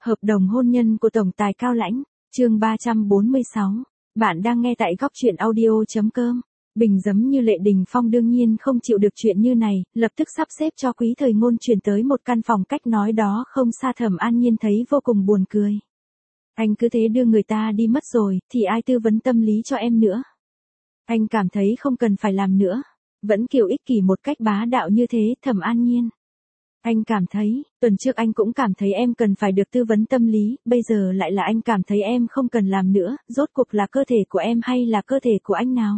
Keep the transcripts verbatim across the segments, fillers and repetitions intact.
Hợp đồng hôn nhân của Tổng tài Cao Lãnh, chương ba trăm bốn mươi sáu. Bạn đang nghe tại góc truyện audio chấm com. Bình giấm như Lệ Đình Phong đương nhiên không chịu được chuyện như này, lập tức sắp xếp cho Quý Thời Ngôn chuyển tới một căn phòng cách nói đó không xa. Thẩm An Nhiên thấy vô cùng buồn cười. Anh cứ thế đưa người ta đi mất rồi, thì ai tư vấn tâm lý cho em nữa. Anh cảm thấy không cần phải làm nữa. Vẫn kiểu ích kỷ một cách bá đạo như thế, Thẩm An Nhiên. Anh cảm thấy, tuần trước anh cũng cảm thấy em cần phải được tư vấn tâm lý, bây giờ lại là anh cảm thấy em không cần làm nữa, rốt cuộc là cơ thể của em hay là cơ thể của anh nào?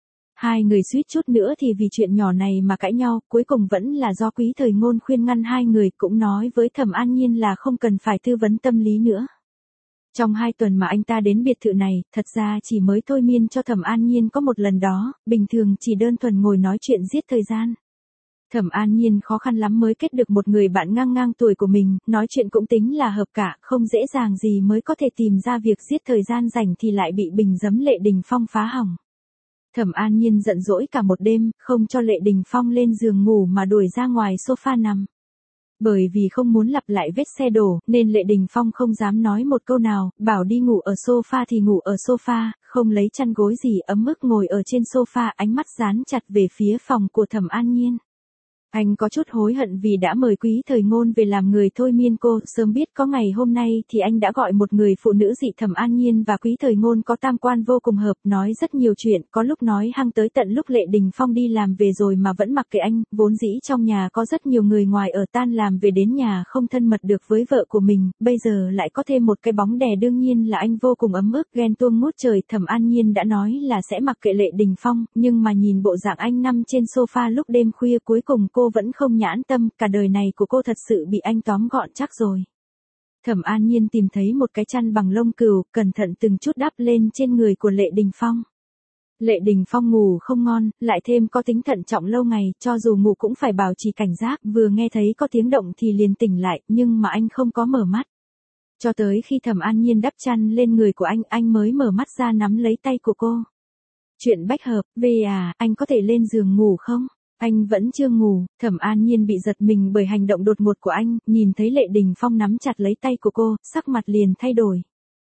Hai người suýt chút nữa thì vì chuyện nhỏ này mà cãi nhau, cuối cùng vẫn là do Quý Thời Ngôn khuyên ngăn hai người, cũng nói với Thẩm An Nhiên là không cần phải tư vấn tâm lý nữa. Trong hai tuần mà anh ta đến biệt thự này, thật ra chỉ mới thôi miên cho Thẩm An Nhiên có một lần đó, bình thường chỉ đơn thuần ngồi nói chuyện giết thời gian. Thẩm An Nhiên khó khăn lắm mới kết được một người bạn ngang ngang tuổi của mình, nói chuyện cũng tính là hợp cả, không dễ dàng gì mới có thể tìm ra việc giết thời gian rảnh thì lại bị bình giấm Lệ Đình Phong phá hỏng. Thẩm An Nhiên giận dỗi cả một đêm, không cho Lệ Đình Phong lên giường ngủ mà đuổi ra ngoài sofa nằm. Bởi vì không muốn lặp lại vết xe đổ, nên Lệ Đình Phong không dám nói một câu nào, bảo đi ngủ ở sofa thì ngủ ở sofa, không lấy chăn gối gì, ấm ức ngồi ở trên sofa, ánh mắt dán chặt về phía phòng của Thẩm An Nhiên. Anh có chút hối hận vì đã mời Quý Thời Ngôn về làm người thôi miên cô, sớm biết có ngày hôm nay thì anh đã gọi một người phụ nữ dị. Thẩm An Nhiên và Quý Thời Ngôn có tam quan vô cùng hợp, nói rất nhiều chuyện, có lúc nói hăng tới tận lúc Lệ Đình Phong đi làm về rồi mà vẫn mặc kệ anh, vốn dĩ trong nhà có rất nhiều người ngoài ở, tan làm về đến nhà không thân mật được với vợ của mình, bây giờ lại có thêm một cái bóng đè, đương nhiên là anh vô cùng ấm ức, ghen tuông ngút trời. Thẩm An Nhiên đã nói là sẽ mặc kệ Lệ Đình Phong, nhưng mà nhìn bộ dạng anh nằm trên sofa lúc đêm khuya, cuối cùng cô vẫn không nhãn tâm, cả đời này của cô thật sự bị anh tóm gọn chắc rồi. Thẩm An Nhiên tìm thấy một cái chăn bằng lông cừu, cẩn thận từng chút đắp lên trên người của Lệ Đình Phong. Lệ Đình Phong ngủ không ngon, lại thêm có tính thận trọng lâu ngày, cho dù ngủ cũng phải bảo trì cảnh giác, vừa nghe thấy có tiếng động thì liền tỉnh lại, nhưng mà anh không có mở mắt. Cho tới khi Thẩm An Nhiên đắp chăn lên người của anh, anh mới mở mắt ra nắm lấy tay của cô. Chuyện bách hợp, về à, anh có thể lên giường ngủ không? Anh vẫn chưa ngủ. Thẩm An Nhiên bị giật mình bởi hành động đột ngột của anh, nhìn thấy Lệ Đình Phong nắm chặt lấy tay của cô, sắc mặt liền thay đổi.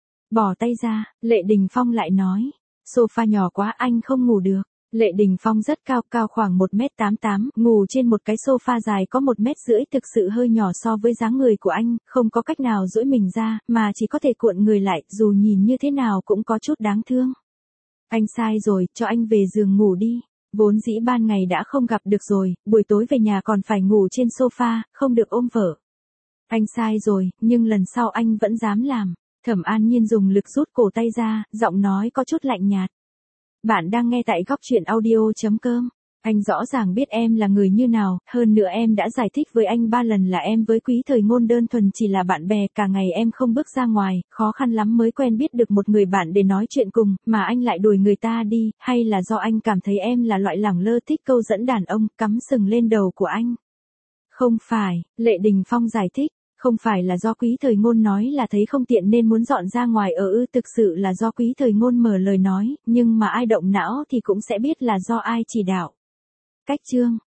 Bỏ tay ra, Lệ Đình Phong lại nói, sofa nhỏ quá anh không ngủ được. Lệ Đình Phong rất cao, cao khoảng một mét tám mươi tám, ngủ trên một cái sofa dài có một mét rưỡi thực sự hơi nhỏ so với dáng người của anh, không có cách nào duỗi mình ra, mà chỉ có thể cuộn người lại, dù nhìn như thế nào cũng có chút đáng thương. Anh sai rồi, cho anh về giường ngủ đi. Vốn dĩ ban ngày đã không gặp được rồi, buổi tối về nhà còn phải ngủ trên sofa, không được ôm vợ. Anh sai rồi, nhưng lần sau anh vẫn dám làm. Thẩm An Nhiên dùng lực rút cổ tay ra, giọng nói có chút lạnh nhạt. Bạn đang nghe tại góc truyện audio chấm com. Anh rõ ràng biết em là người như nào, hơn nữa em đã giải thích với anh ba lần là em với Quý Thời Ngôn đơn thuần chỉ là bạn bè, cả ngày em không bước ra ngoài, khó khăn lắm mới quen biết được một người bạn để nói chuyện cùng, mà anh lại đuổi người ta đi, hay là do anh cảm thấy em là loại lẳng lơ thích câu dẫn đàn ông, cắm sừng lên đầu của anh? Không phải, Lệ Đình Phong giải thích. Không phải là do Quý Thời Ngôn nói là thấy không tiện nên muốn dọn ra ngoài ở ư, thực sự là do Quý Thời Ngôn mở lời nói, nhưng mà ai động não thì cũng sẽ biết là do ai chỉ đạo. Cách chương